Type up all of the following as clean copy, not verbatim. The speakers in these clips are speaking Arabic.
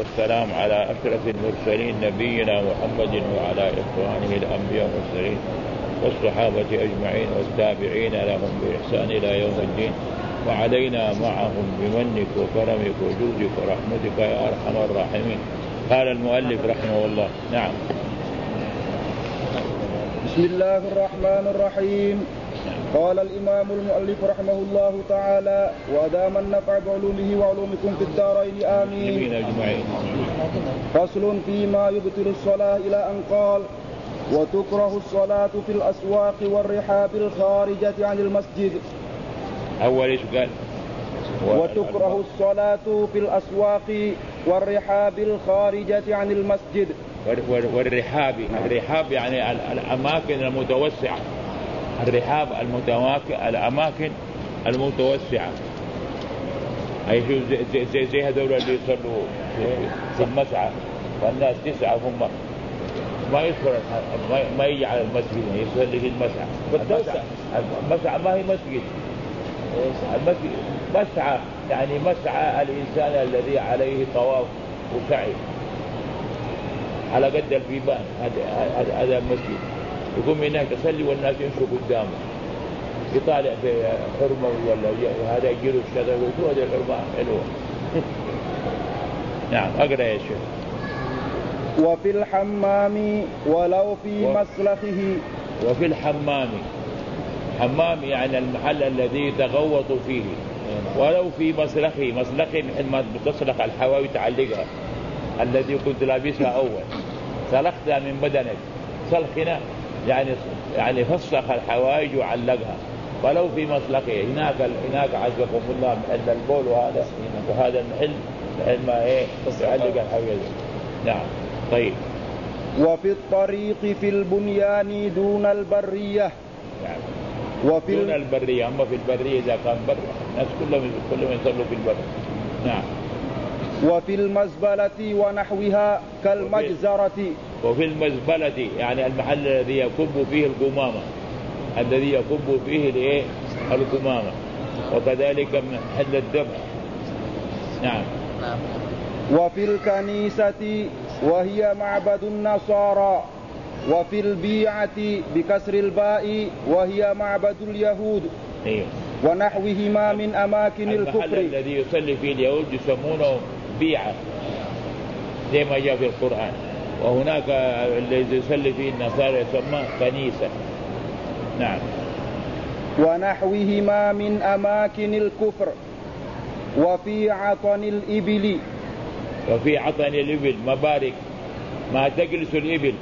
والسلام على أشرف المرسلين نبينا محمد وعلى إخوانه الأنبياء والمرسلين والصحابة أجمعين والتابعين لهم بإحسان إلى يوم الدين، وعلينا معهم بمنك وكرمك وجودك ورحمتك يا أرحم الراحمين. قال المؤلف رحمه الله. نعم. بسم الله الرحمن الرحيم. قال الإمام المؤلف رحمه الله تعالى: وأدام النفع بعلومه وعلومكم في الدارين آمين. فصل فيما يبطل الصلاة إلى أن قال: وتكره الصلاة في الأسواق والرحاب الخارجة عن المسجد. أول إيش قال؟ وتكره الصلاة في الأسواق والرحاب الخارجة عن المسجد. والرحاب، الرحاب يعني الأماكن المتوسعة، الرحاب الأماكن المتوسعة، أي زي هذول اللي يصلوا في المسعى والناس تسعى هم ما يدخل ما يجي على المسجد، يصلي في المسعى. المسعى ما هي مسجد، المسجد مسعى يعني مسعى الإنسان الذي عليه طواف وسعي على قد البيبان، هذا المسجد. يقوم هناك يصلي والناس يمشوا قدامه، يطالع في حرمه ولا هذا يجيله الشذا ويقول هذه الحرمة حلوة. نعم. أقرأ يا شيخ. وفي الحمام ولو في مسلخه. وفي الحمام، حمام يعني المحل الذي يتغوط فيه، ولو في مسلخه. مسلخه مثل ما بتصلخ الحواوي تعلقها، الذي كنت لابسها أول سلختها من بدنك. سلخنا يعني فسخ الحوايج وعلقها. ولو في مسلخه، هناك عزكم الله محل البول وهذا المحل ما يعلق الحوايج. نعم. طيب. وفي الطريق في البنيان دون البرية. نعم. دون البرية، أما في البرية إذا كان بر الناس كلهم يصلوا في البر. نعم. وفي المزبلة ونحوها كالمجزرة. وفي المزبلة يعني المحل الذي يكب فيه القمامة، الذي يكب فيه القمامة. وكذلك محل الذبح. نعم. وفي الكنيسة وهي معبد النصارى. وفي البيعة بكسر الباء وهي معبد اليهود. أيوه. ونحوهما من أماكن الكفر. المحل الذي يصلي فيه اليهود يسمونه بيعة زي ما جاء في القرآن، وهناك الذي يصلي فيه النصارى يسمى كنيسة. نعم. ونحوهما من أماكن الكفر. وفي عطن الإبل. وفي عطن الإبل مبارك ما تجلس الإبل.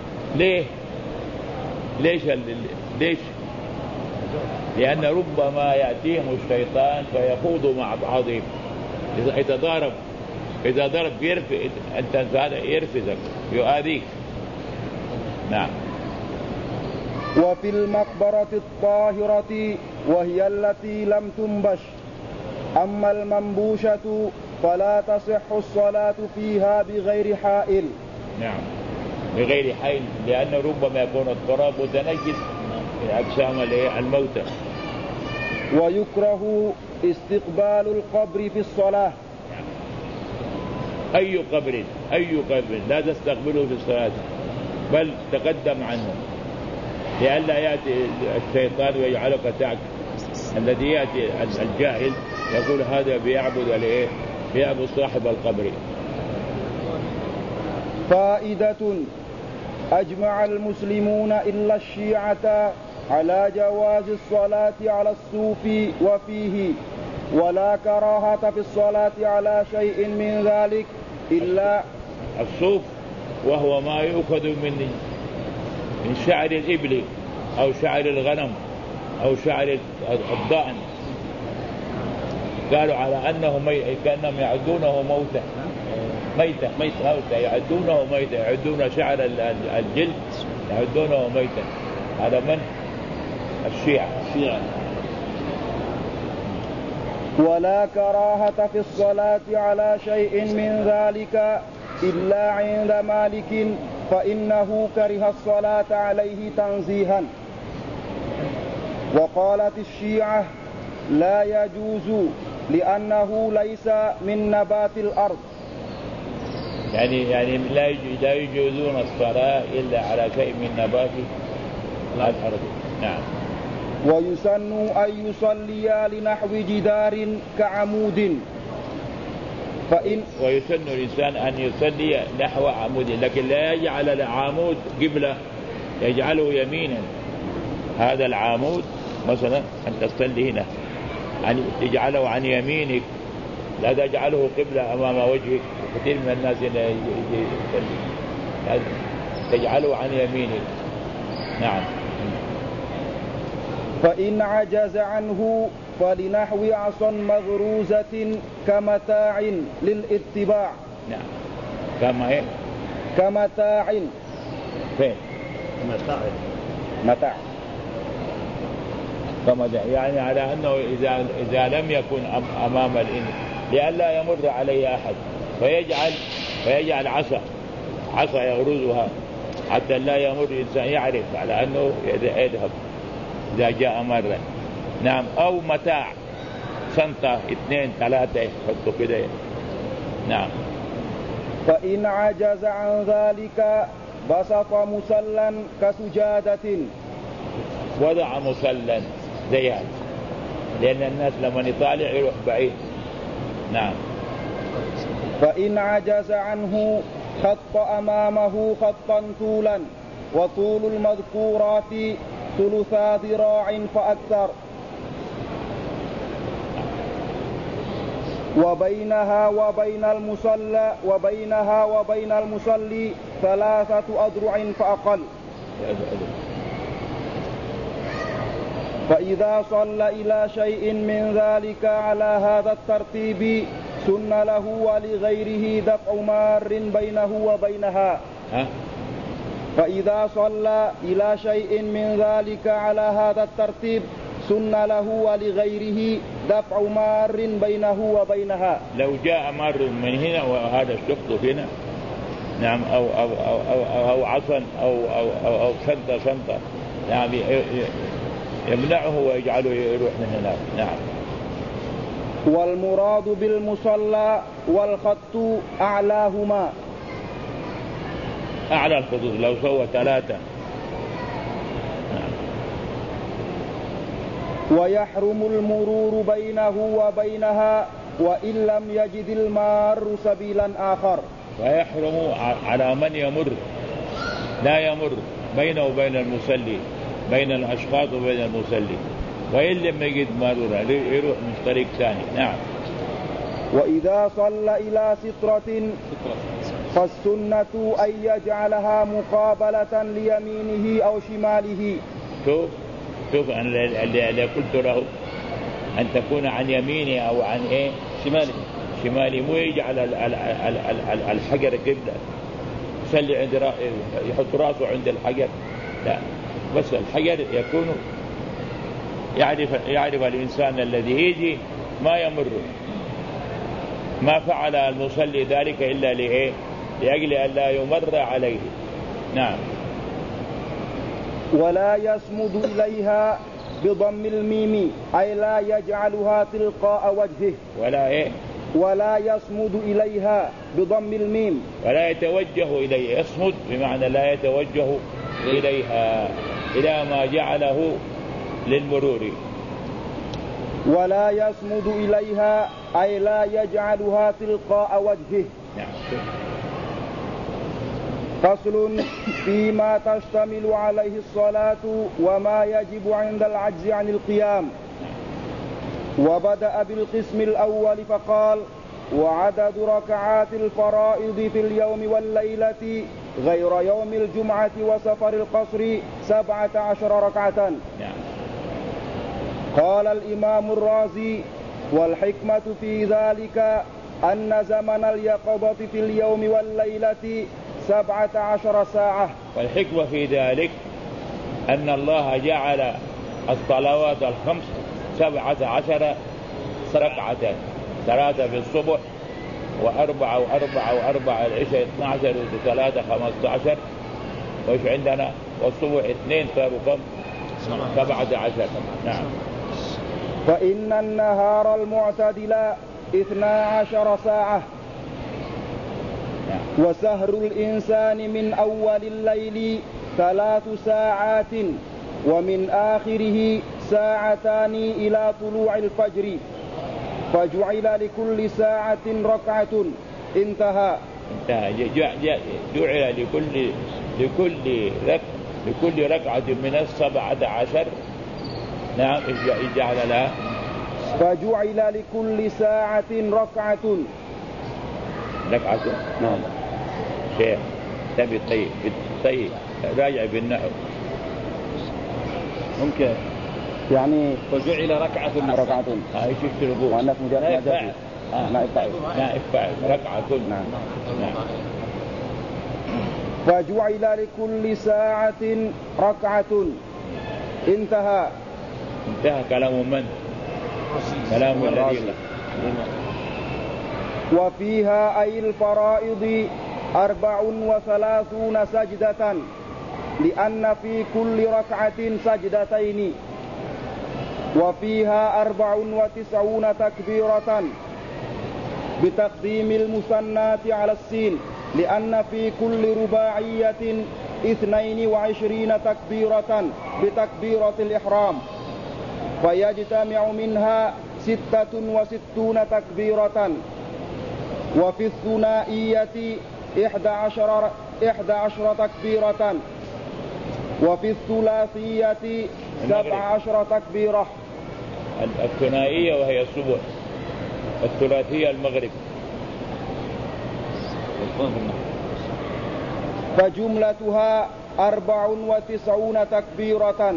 ليش؟ لأن ربما يأتيهم الشيطان فيخوض مع بعضهم. إذا ضرب أنت هذا يرفزك يؤذيك. نعم. وفي المقبرة الطاهرة وهي التي لم تنبش. أما المنبوشة فلا تصح الصلاة فيها بغير حائل. نعم، بغير حائل، لأن ربما يكون التراب متنجس من أجسام الموتى. ويكره استقبال القبر في الصلاة. أي قبر لا تستقبله في الصلاة، بل تقدم عنه لئلا يأتي الشيطان ويجعلك تعك. الذي يأتي الجاهل يقول هذا بيعبد صاحب القبر. فائدة: أجمع المسلمون إلا الشيعة على جواز الصلاة على الصوف وفيه، ولا كراهة في الصلاة على شيء من ذلك إلا الصوف، وهو ما يؤخذ من شعر الإبل أو شعر الغنم أو شعر الضأن. قالوا على أنه كأنهم يعدونه ميتا يعدونه ميتا، يعدون شعر الجلد يعدونه ميتا. هذا من الشيعة. ولا كراهة في الصلاة على شيء من ذلك إلا عند مالك، فإنه كره الصلاة عليه تنزيها. وقالت الشيعة لا يجوز لأنه ليس من نبات الأرض. يعني لا يجوزون الصلاة إلا على شيء من نبات الأرض. نعم. ويسن أن يصليا لنحو جدار كعمود ويسن الإنسان أن يصلي نحو عمود، لكن لا يجعل العمود قبلة، يجعله يمينا. هذا العمود مثلا أن تصلي هنا، يعني تجعله عن يمينك، لا تجعله قبلة أمام وجهك. كثير من الناس يصلي تجعله عن يمينك. نعم. فإن عجز عنه فلنحو عصا مغروزة كمتاع للاتباع. نعم. كما إيه؟ كمتاع. فين؟ متاع. كمتاع يعني على أنه إذا لم يكن أمام الإنسان لئلا يمر عليه أحد فيجعل عصا يغرزها حتى لا يمر الإنسان، يعرف على أنه يذهب إذا جاء مرة. نعم. أو متاع سنطة 2 3 يحطوا كده. نعم. فإن عجز عن ذلك بسط مسلا كسجادة. وضع مسلا زي هذا، لأن الناس لما يطالع يروح بعيد. نعم. فإن عجز عنه خط أمامه خطا طولا، وطول المذكورات ثلثا ذراع فأكثر، وبينها وبين المصلي 3 أذرع فأقل. فإذا صلى إلى شيء من ذلك على هذا الترتيب سن له ولغيره دفع مار بينه وبينها. فإذا صلى إلى شيء من ذلك على هذا الترتيب سن له ولغيره دفع مار بينه وبينها. لو جاء مار من هنا وهذا الشخص هنا، نعم، أو عصا أو سنطة، نعم، يمنعه ويجعله يروح من هناك. نعم. والمراد بالمصلى والخط أعلاهما. أعلى الخطوط لو سوى 3. نعم. ويحرم المرور بينه وبينها وإن لم يجد المار سبيلا آخر. ويحرم على من يمر، لا يمر بينه وبين المصلي، بين الأشخاص وبين المصلي، وإن لم يجد مارورا يروح من طريق ثاني. نعم. وإذا صلى إلى سترة فالسنة أن يجعلها مقابلة ليمينه أو شماله. شوف أنا اللي قلت له أن تكون عن يمينه أو عن إيه؟ شماله، مو يجعل الحجر قبلة، يصلي عند يحط رأسه عند الحجر، لا، بس الحجر يكون يعرف الإنسان الذي يجي ما يمر. ما فعل المصلي ذلك إلا لأجل أن لا يمر عليه. نعم. ولا يصمد إليها بضم الميم، أي لا يجعلها تلقاء وجهه. ولا يصمد إليها بضم الميم، ولا يتوجه إليه. يصمد بمعنى لا يتوجه إليها إلى ما جعله للمرور. ولا يصمد إليها أي لا يجعلها تلقاء وجهه. نعم. فصل فيما تشتمل عليه الصلاة وما يجب عند العجز عن القيام. وبدأ بالقسم الأول فقال: وعدد ركعات الفرائض في اليوم والليلة غير يوم الجمعة وسفر القصر 17 ركعة. قال الإمام الرازي: والحكمة في ذلك أن زمن اليقظة في اليوم والليلة 17 ساعة. والحكمة في ذلك أن الله جعل الصلوات الخمس 17 ركعة، 3 في الصبح وأربعة العشاء 12 و3 15. وإيش عندنا؟ والصبح 2 صاروا كم؟ 17. نعم. فإن النهار المعتدل 12 ساعة. وسهر الإنسان من أول الليل 3 ساعات ومن آخره 2 ساعات إلى طلوع الفجر، فجعل لكل ساعة ركعة. انتهى. جعل لكل ركعة من 17. نعم، جعل لها. فجعل لكل ساعة ركعة. نعم. شيخ تبي طيب راجع بالنحو ممكن يعني فجعل ركعة. هاي شفت الربوع وأنك مجرد نائب فاعل ركعة. نعم. فجعل لكل ساعة ركعة. انتهى كلام من؟ كلام الذي. وفيها أي الفرائض 34 سجدة، لأن في كل ركعة سجدتين. وفيها 94 تكبيرة بتقديم المثنات على السين، لأن في كل رباعية 22 تكبيرة بتكبيرة الإحرام، فيجتمع منها 66 تكبيرة. وفي الثنائية 11 تكبيرة. وفي الثلاثية 17 تكبيرة. الثنائية وهي الصبح، الثلاثية المغرب. فجملتها 94 تكبيرة.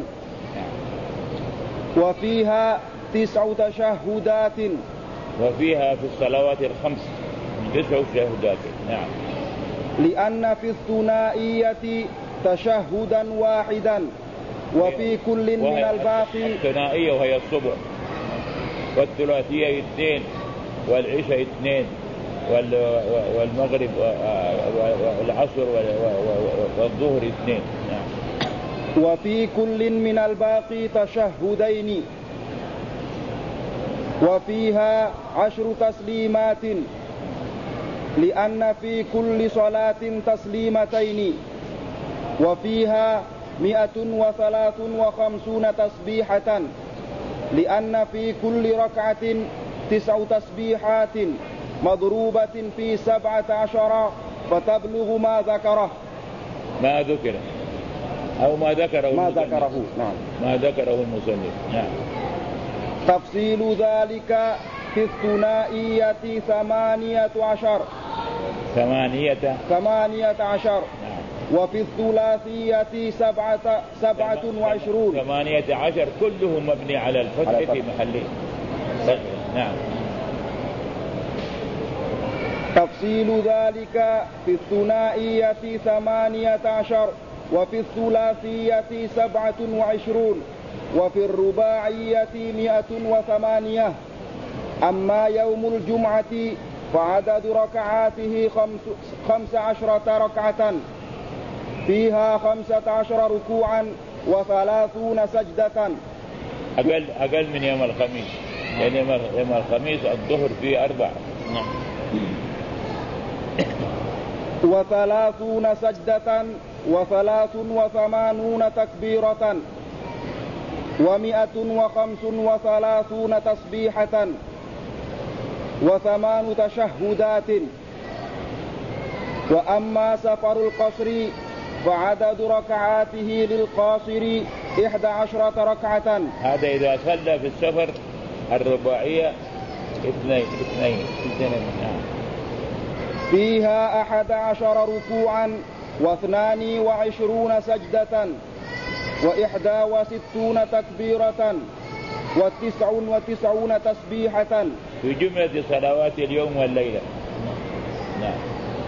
وفيها 9 تشهدات. وفيها في الصلوات الخمس 9 تشهدات. نعم. لأن في الثنائية تشهدا واحدا، وفي كل من الباقي. الثنائية وهي الصبح، والثلاثية 2، والعشاء 2، والمغرب والعصر والظهر 2. نعم. وفي كل من الباقي تشهدين. وفيها 10 تسليمات، لأن في كل صلاة تسليمتين. وفيها 153 تسبيحة، لأن في كل ركعة 9 تسبيحات مضروبة في 17 فتبلغ ما ذكره. ما ذكره أو ما ذكره نعم. ما ذكره المصنف. نعم. تفصيل ذلك في الثنائية 18. 18. وفي الثلاثية 27. 18 كله مبني على الفتح في محله. نعم. تفصيل ذلك في الثنائية 18، وفي الثلاثية 27، وفي الرباعية 108. أما يوم الجمعة فعدد ركعاته 15 ركعة، فيها 15 ركوعا و30 سجدة. أقل من يوم الخميس، يعني يوم الخميس الظهر فيه 4. و30 سجدة و83 تكبيرة و135 تسبيحة و8 تشهدات. وأما سفر القصر فعدد ركعاته للقاصر 11 ركعة. هذا إذا صلى في السفر الرباعية 2. فيها 11 ركوعا و22 سجدة و61 تكبيرة و99 تسبيحة. في جملة صلوات اليوم والليلة. نعم.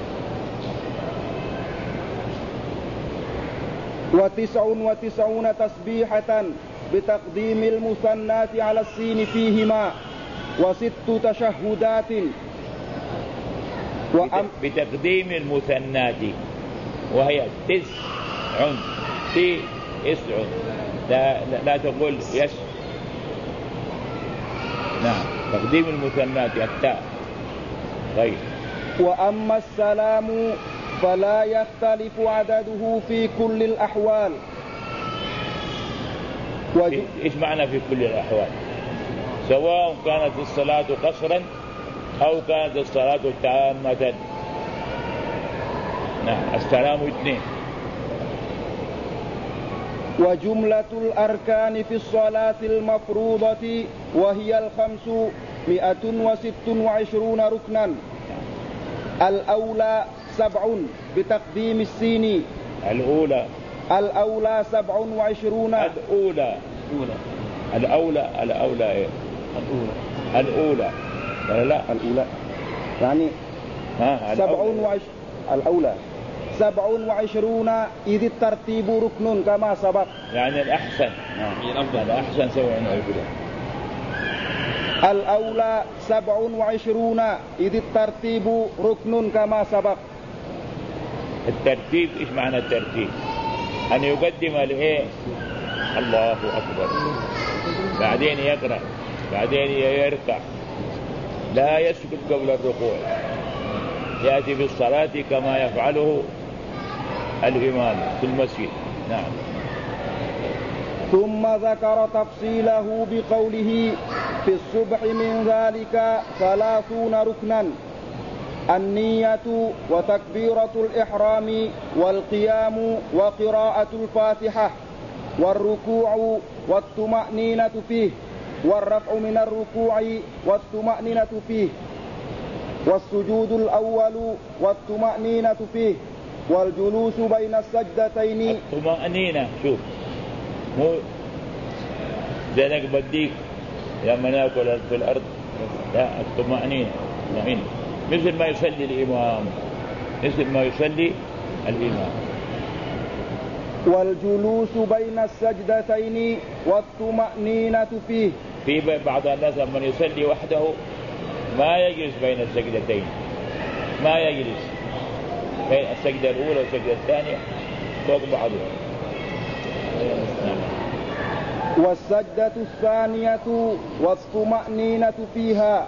و99 تسبيحة بتقديم المثنات على السين فيهما، و6 تشهدات. بتقديم المثنات وهي 9. لا تقول يس. نعم. تقديم المثنات التاء. طيب. وأما السلام فلا يختلف عدده في كل الأحوال. إيش معنى في كل الأحوال؟ سواء كانت الصلاة قصرا أو كانت الصلاة تامة. نعم، السلام 2. وجملة الأركان في الصلاة المفروضة وهي 526 ركنا. الأولى 7 بتقديم السين. الأولى 27. الأولى إيه؟ الأولى لا الأولى يعني 27 إذ الترتيب ركن كما سبق. يعني الأحسن الأحسن 27. الأولى 27 إذ الترتيب ركن كما سبق. الترتيب إيش معنى الترتيب؟ أن يقدم الإيه؟ الله أكبر، بعدين يقرأ، بعدين يركع، لا يسجد قبل الركوع، يأتي في الصلاة كما يفعله الإمام في المسجد. نعم. ثم ذكر تفصيله بقوله في الصبح من ذلك 30 ركنا: النية وتكبيرة الإحرام والقيام وقراءة الفاتحة والركوع والطمأنينة فيه والرفع من الركوع والطمأنينة فيه والسجود الأول والطمأنينة فيه والجلوس بين السجدتين. الطمأنينة شوف مو زينك بديك لما ناكل في الأرض، لا، الطمأنينة مثل ما يصلي الإمام، والجلوس بين السجدتين والطمأنينة فيه. في بعض الناس من يصلي وحده ما يجلس بين السجدتين، ما يجلس بين السجدة الأولى والسجدة الثانية فوق بعضها. والسجدة الثانية والطمأنينة فيها.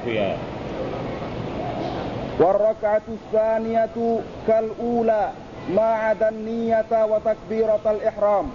والركعة الثانية كالأولى ما عدا النية وتكبيرة الإحرام.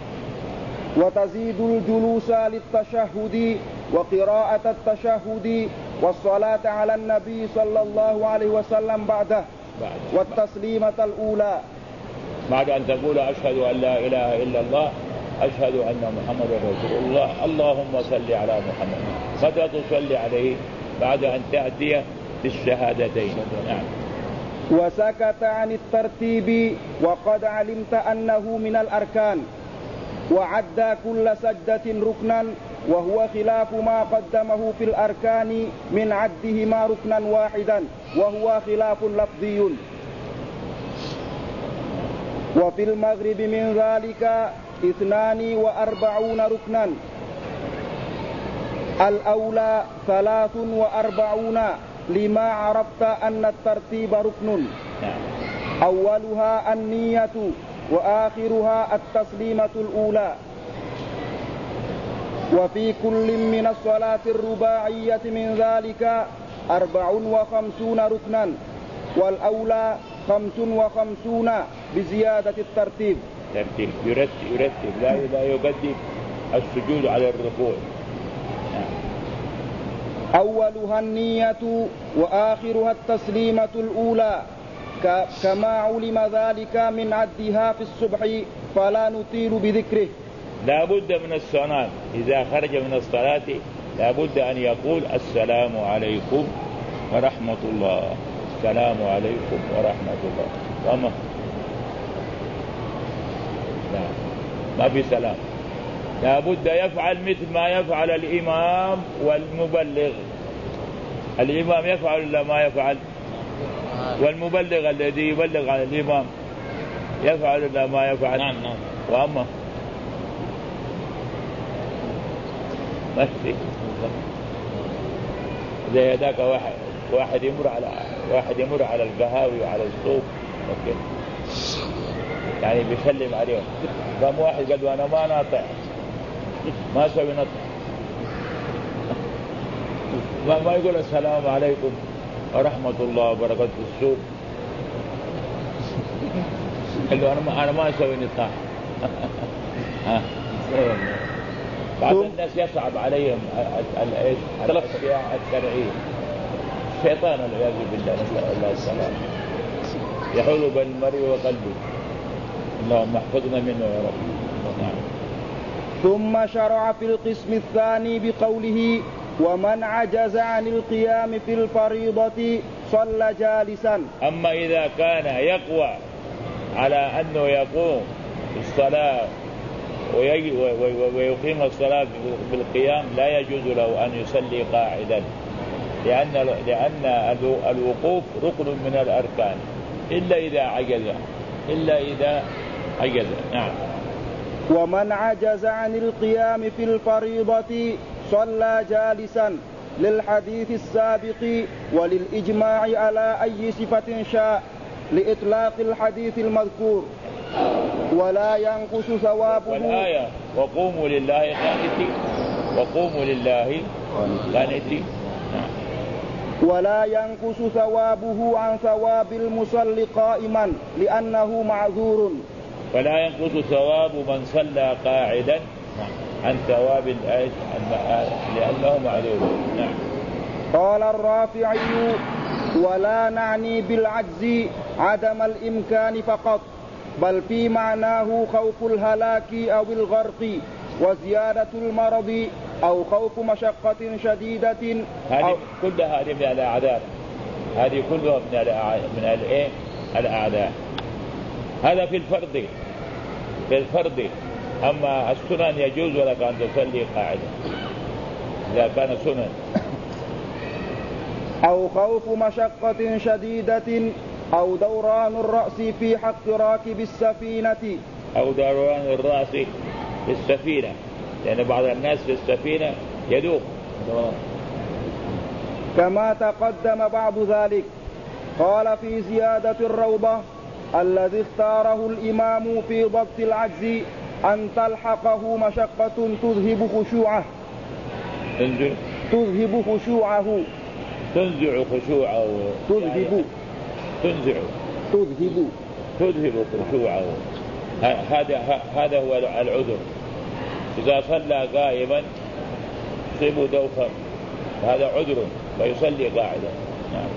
وتزيد الجلوس للتشهد وقراءة التشهد والصلاة على النبي صلى الله عليه وسلم بعده والتسليمة الأولى. بعد أن تقول أشهد أن لا إله إلا الله، أشهد أن محمد رسول الله، اللهم صل على محمد. متى تصلي عليه؟ بعد أن تأتي بالشهادتين. نعم. وسكت عن الترتيب وقد علمت أنه من الأركان، وعد كل سجدة ركنا، وهو خلاف ما قدمه في الأركان من عدهما ركنا واحدا، وهو خلاف لفظي. وفي المغرب من ذلك 42 ركنا. الأولى 43 لما عرفت أن الترتيب ركن. أولها النية وآخرها التسليمة الأولى. وفي كل من الصلاة الرباعية من ذلك 54 ركنا، والأولى 55 بزيادة الترتيب. يرتب لا يقدم السجود على الركوع. أولها النية وآخرها التسليمة الأولى، كما علم ذلك من عدها في الصبح، فلا نطيل بذكره. لا بد من الصلاة إذا خرج من الصلاة لا بد أن يقول السلام عليكم ورحمة الله، السلام عليكم ورحمة الله. ما في سلام. لا بد يفعل مثل ما يفعل الإمام والمبلغ. الإمام يفعل ولا ما يفعل؟ والمبلغ الذي يبلغ عن الإمام يفعل ولا ما يفعل؟ نعم. وأما ماشي زي ذاك واحد يمر على القهاوي وعلى السوق يعني بيسلم عليهم، قام واحد قال أنا ما ناطع، ما أسوي نطع، ما يقول السلام عليكم ورحمة الله وبركاته في السوق. قال له أنا ما أسوي نصاح. بعض الناس يصعب عليهم الأشياء الشرعية. الشيطان والعياذ بالله، نسأل الله السلامة، يحول بين المرء وقلبه. اللهم احفظنا منه يا رب. نعم. ثم شرع في القسم الثاني بقوله: ومن عجز عن القيام في الفريضة صلى جالسا. أما إذا كان يقوى على أنه يقوم في الصلاة ويقيم الصلاة بالقيام لا يجوز له أن يصلي قاعدا، لأن الوقوف ركن من الأركان إلا إذا عجز. نعم. ومن عجز عن القيام في الفريضة صلى جالسا للحديث السابق وللإجماع على أي صفة شاء لإطلاق الحديث المذكور، ولا ينقص ثوابه. والآية وقوموا لله قانتين، وقوموا لله قانتين. ولا ينقص ثوابه عن ثواب المصلي قائما لأنه معذور. ولا ينقص ثواب من صلى قاعدا عن ثواب الآية لأنه معذور. نعم. قال الرافعي: ولا نعني بالعجز عدم الإمكان فقط، بل في معناه خوف الهلاك أو الغرق وزيادة المرض أو خوف مشقة شديدة. هذه كلها من الأعذار، هذه كلها من الأعذار. هذا في الفرض. أما السنن يجوز لك أن تصلي قاعدة إذا كان سنن. أو خوف مشقة شديدة أو دوران الرأس في حق راكب السفينة. أو دوران الرأس في السفينة، لأن بعض الناس في السفينة يدوخ. كما تقدم بعض ذلك. قال في زيادة الروضة: الذي اختاره الإمام في ضبط العجز أن تلحقه مشقة تذهب خشوعه. تذهب خشوعه. تنزع خشوعه. تذهب خشوعه. هذا هو العذر. إذا صلى قائما يصيبه دوخا، هذا عذر فيصلي قاعدا. نعم.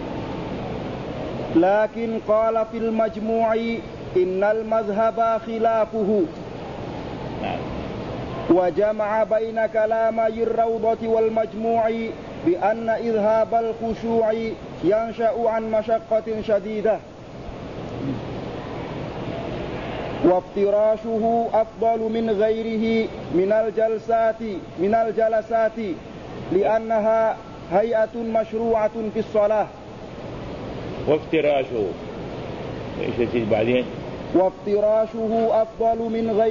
لكن قال في المجموع: إن المذهب خلافه. نعم. وجمع بين كلامي الروضة والمجموع بأن إذهاب الخشوع ينشأ عن مشقة شديدة، وافتراشه أفضل من غيره من الجلسات لأنها هيئة مشروعة في الصلاة. وافتراشه بعدين أفضل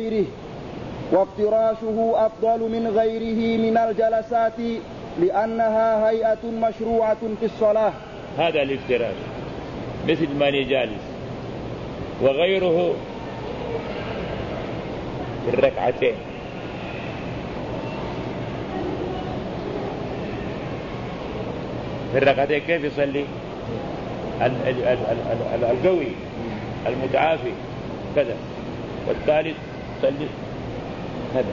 من غيره من الجلسات لأنها هيئة مشروعة في الصلاة. هذا الافتراش مثل من جالس، وغيره في الركعتين. في الركعتين كيف يصلي؟ القوي المتعافي كذا، والثالث يصلي كذا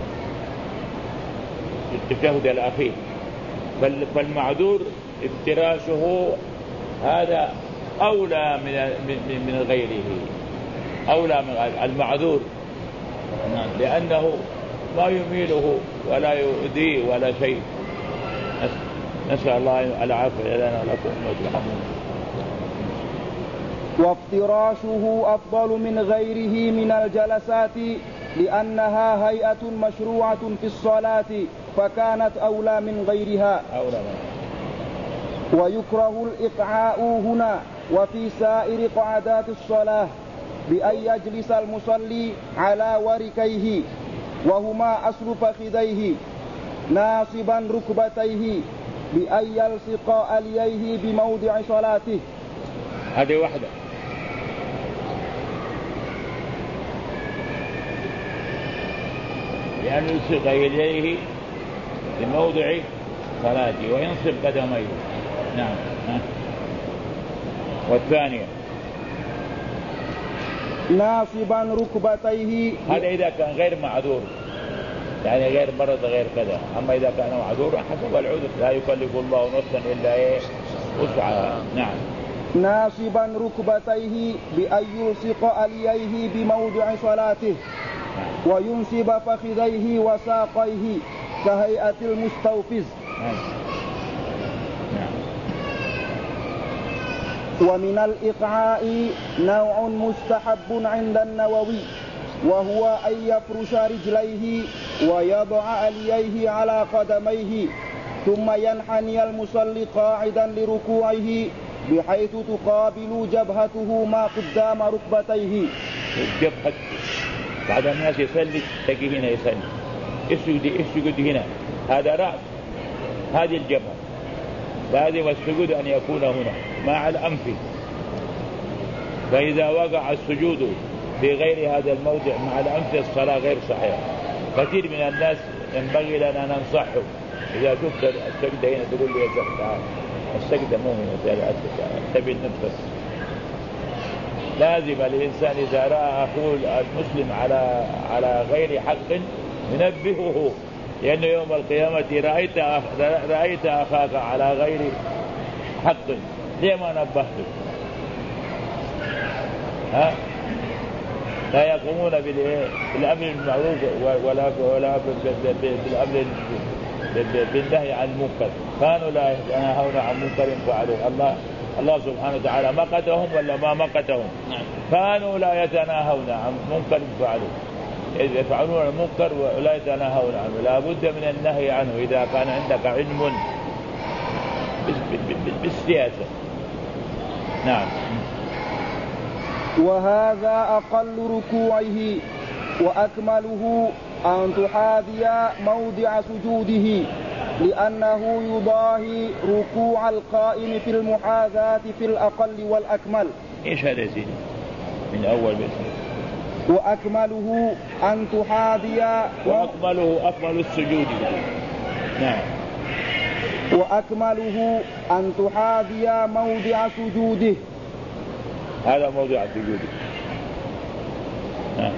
التشهد الأخير. فالمعذور افتراشه هذا أولى من غيره، أولى من المعذور، لأنه ما يميله ولا يؤذيه ولا شيء. نسأل الله العافية لنا ولكم ويرحمنا. وافتراشه أفضل من غيره من الجلسات لأنها هيئة مشروعة في الصلاة فكانت أولى من غيرها. ويكره الإقعاء هنا وفي سائر قعدات الصلاة بأن يجلس المصلي على وركيه وهما أصل فخذيه ناصبا ركبتيه بأن يلصق أليه بموضع صلاته. هذه واحدة. يعني يلصق إليه بموضع صلاته وينصب قدميه. نعم. والثانية ناصبا ركبتيه، هذا إذا كان غير معذور، يعني غير مرض غير كذا. أما إذا كان معذور حسب العذر، لا يكلف الله نفسا إلا وسعها. نعم. ناصبا ركبتيه بأن يلصق ألييه بموضع صلاته وينصب فخذيه وساقيه كهيئة المستوفز. ومن الإقعاء نوع مستحب عند النووي، وهو أن يفرش رجليه ويضع ألييه على قدميه، ثم ينحني المصلي قاعدا لركوعه بحيث تقابل جبهته ما قدام ركبتيه. الجبهة بعد الناس يصلي تجي هنا يصلي يسجد هنا، هذا رأس، هذه الجبهة، لازم السجود أن يكون هنا مع الأنف. فإذا وقع السجود في غير هذا الموضع مع الأنف الصلاة غير صحيحة. كثير من الناس ينبغي لنا أن ننصحه، إذا شفت السجدة هنا تقول له يا شيخ تعال، السجدة مو هنا، تبي النفس. لازم الإنسان إذا رأى أخوه المسلم على غير حق ينبهه، لأنه يوم القيامة رأيت أخاك على غير حق، ليه ما نبهته؟ لا يقومون بالأمر المعروف ولا بالأمر بالنهي عن المنكر. كانوا لا يتناهون عن منكر فعلوه. الله سبحانه وتعالى مقتهم ولا ما مقتهم؟ كانوا لا يتناهون عن منكر فعلوه. إذا يفعلون المنكر ولا يتناهون عنه، لا بد من النهي عنه إذا كان عندك علم بالسياسة. نعم. وهذا أقل ركوعه، وأكمله أن تحاذي موضع سجوده، لأنه يضاهي ركوع القائم في المحاذاة في الأقل والأكمل. إيش هذا يا سيدي من أول بس؟ وأكمله أن تحاذي، وأكمله أكمل السجود. نعم. وأكمله أن تحاذي موضع سجوده، هذا موضع سجوده. نعم.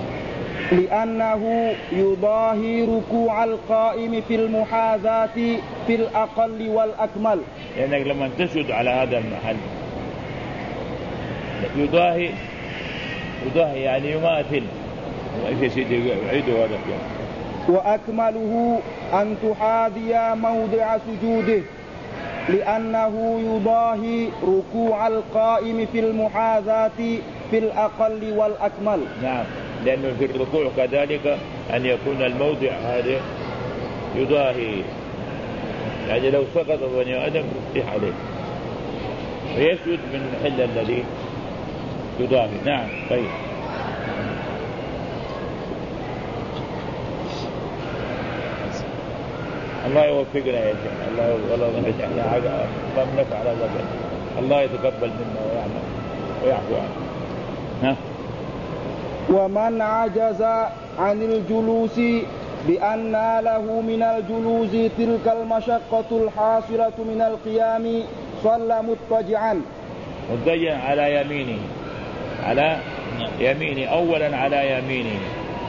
لأنه يضاهي ركوع القائم في المحاذاة في الأقل والأكمل. لأنك لما تسجد على هذا المحل يضاهي يعني يماثل. يا سيدي عيدوا هذا. وأكمله أن تحاذي موضع سجوده، لأنه يضاهي ركوع القائم في المحاذاة في الأقل والأكمل. نعم، لأنه في الركوع كذلك أن يكون الموضع هذا يضاهي، يعني لو سقط بني آدم يفتح عليه ويسجد من المحل الذي يضاهي. نعم. طيب. الله يوفقنا يا شيخ، الله يجعلنا ما نفعل هذا، الله يتقبل منا ويعفو عنه. ومن عجز عن الجلوس بأن له من الجلوس تلك المشقة الحاصلة من القيام صلى مضطجعا على يمينه، على يمينه أولا، على يمينه.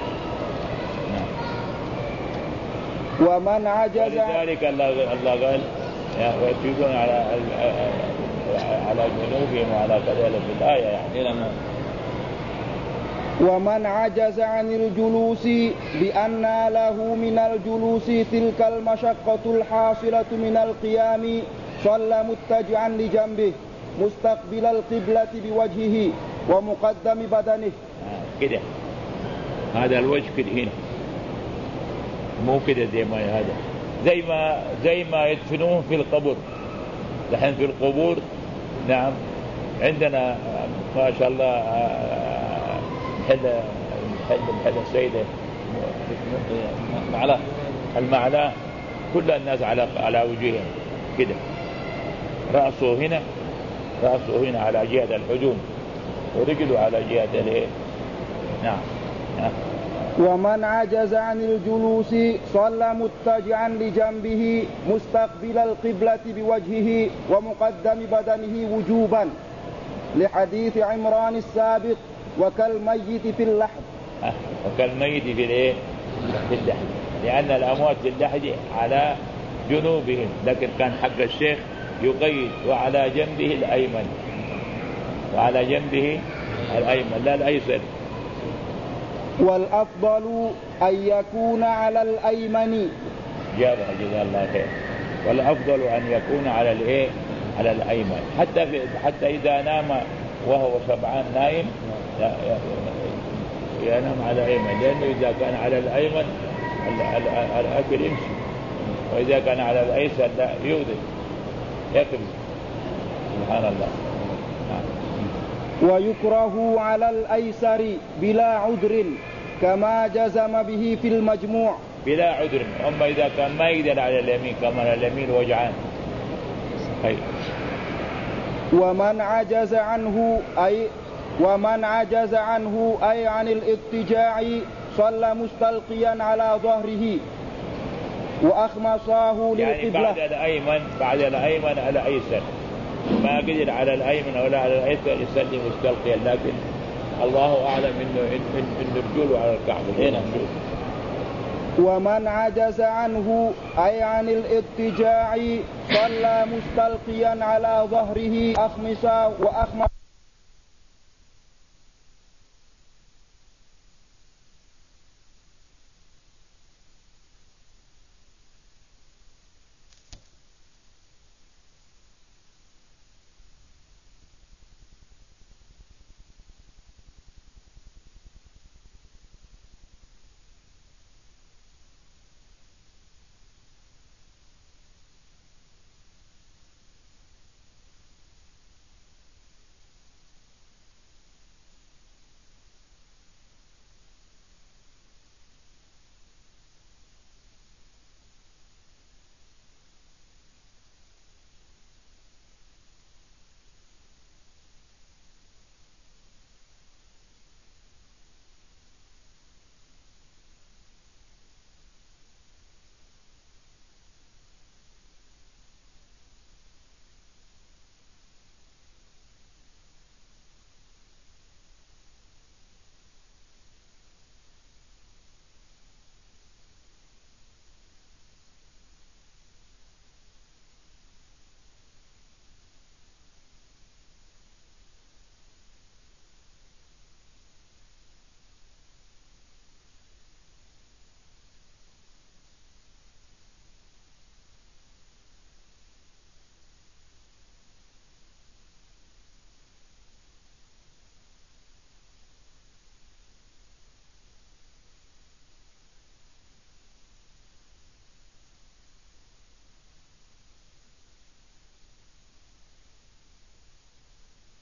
ومن عجز، ولذلك الله قال ويسجدون على جنوبهم وعلى كذا في الآية يعني. ومن عجز عن الجلوس بأن له من الجلوس تلك المشقة الحاصلة من القيام صلى متجعا لجنبه مستقبل القبلة بوجهه ومقدم بدنه. كده هذا الوجه كده هنا، مو كده زي ما هذا، زي ما يدفنوه في القبر. لحين في القبور نعم عندنا ما شاء الله محل السيدة المعلاه، كل الناس على وجههم كده، رأسه هنا على جهة الحجون ورجله على جهة الايه. نعم. ومن عجز عن الجلوس صلى متجعا لجنبه مستقبل القبلة بوجهه ومقدم بدنه وجوبا. لحديث عمران السابق وكالميت في اللحد. وكالميت في الايه؟ في اللحد، لأن الأموات في اللحد على جنوبهم، لكن كان حق الشيخ يقيد وعلى جنبه الأيمن، وعلى جنبه الأيمن لا الأيسر. والأفضل أن يكون على الأيمن. جزاه الله خير. والأفضل أن يكون على الايه؟ على الأيمن، حتى إذا نام وهو سبعان نايم ينام على الأيمن، لأنه إذا كان على الأيمن الأكل يمشي، وإذا كان على الأيسر لا يؤذي يكبر. سبحان الله. ويكره على الأيسر بلا عذر كما جزم به في المجموع. بلا عذر، أما إذا كان ما يقدر على اليمين كما اليمين وجعان. ومن عجز عنه أي عن الاضطجاع صلى مستلقيا على ظهره وأخمصاه للقبلة. يعني بعد الأيمن على الأيسر، ما قدر على الأيمن ولا على الأيسر يصلي مستلقيا، لكن الله أعلم إنه رجوله على الكعبة. هنا ومن عجز عنه أي عن الاضطجاع صلى مستلقيا على ظهره وأخمص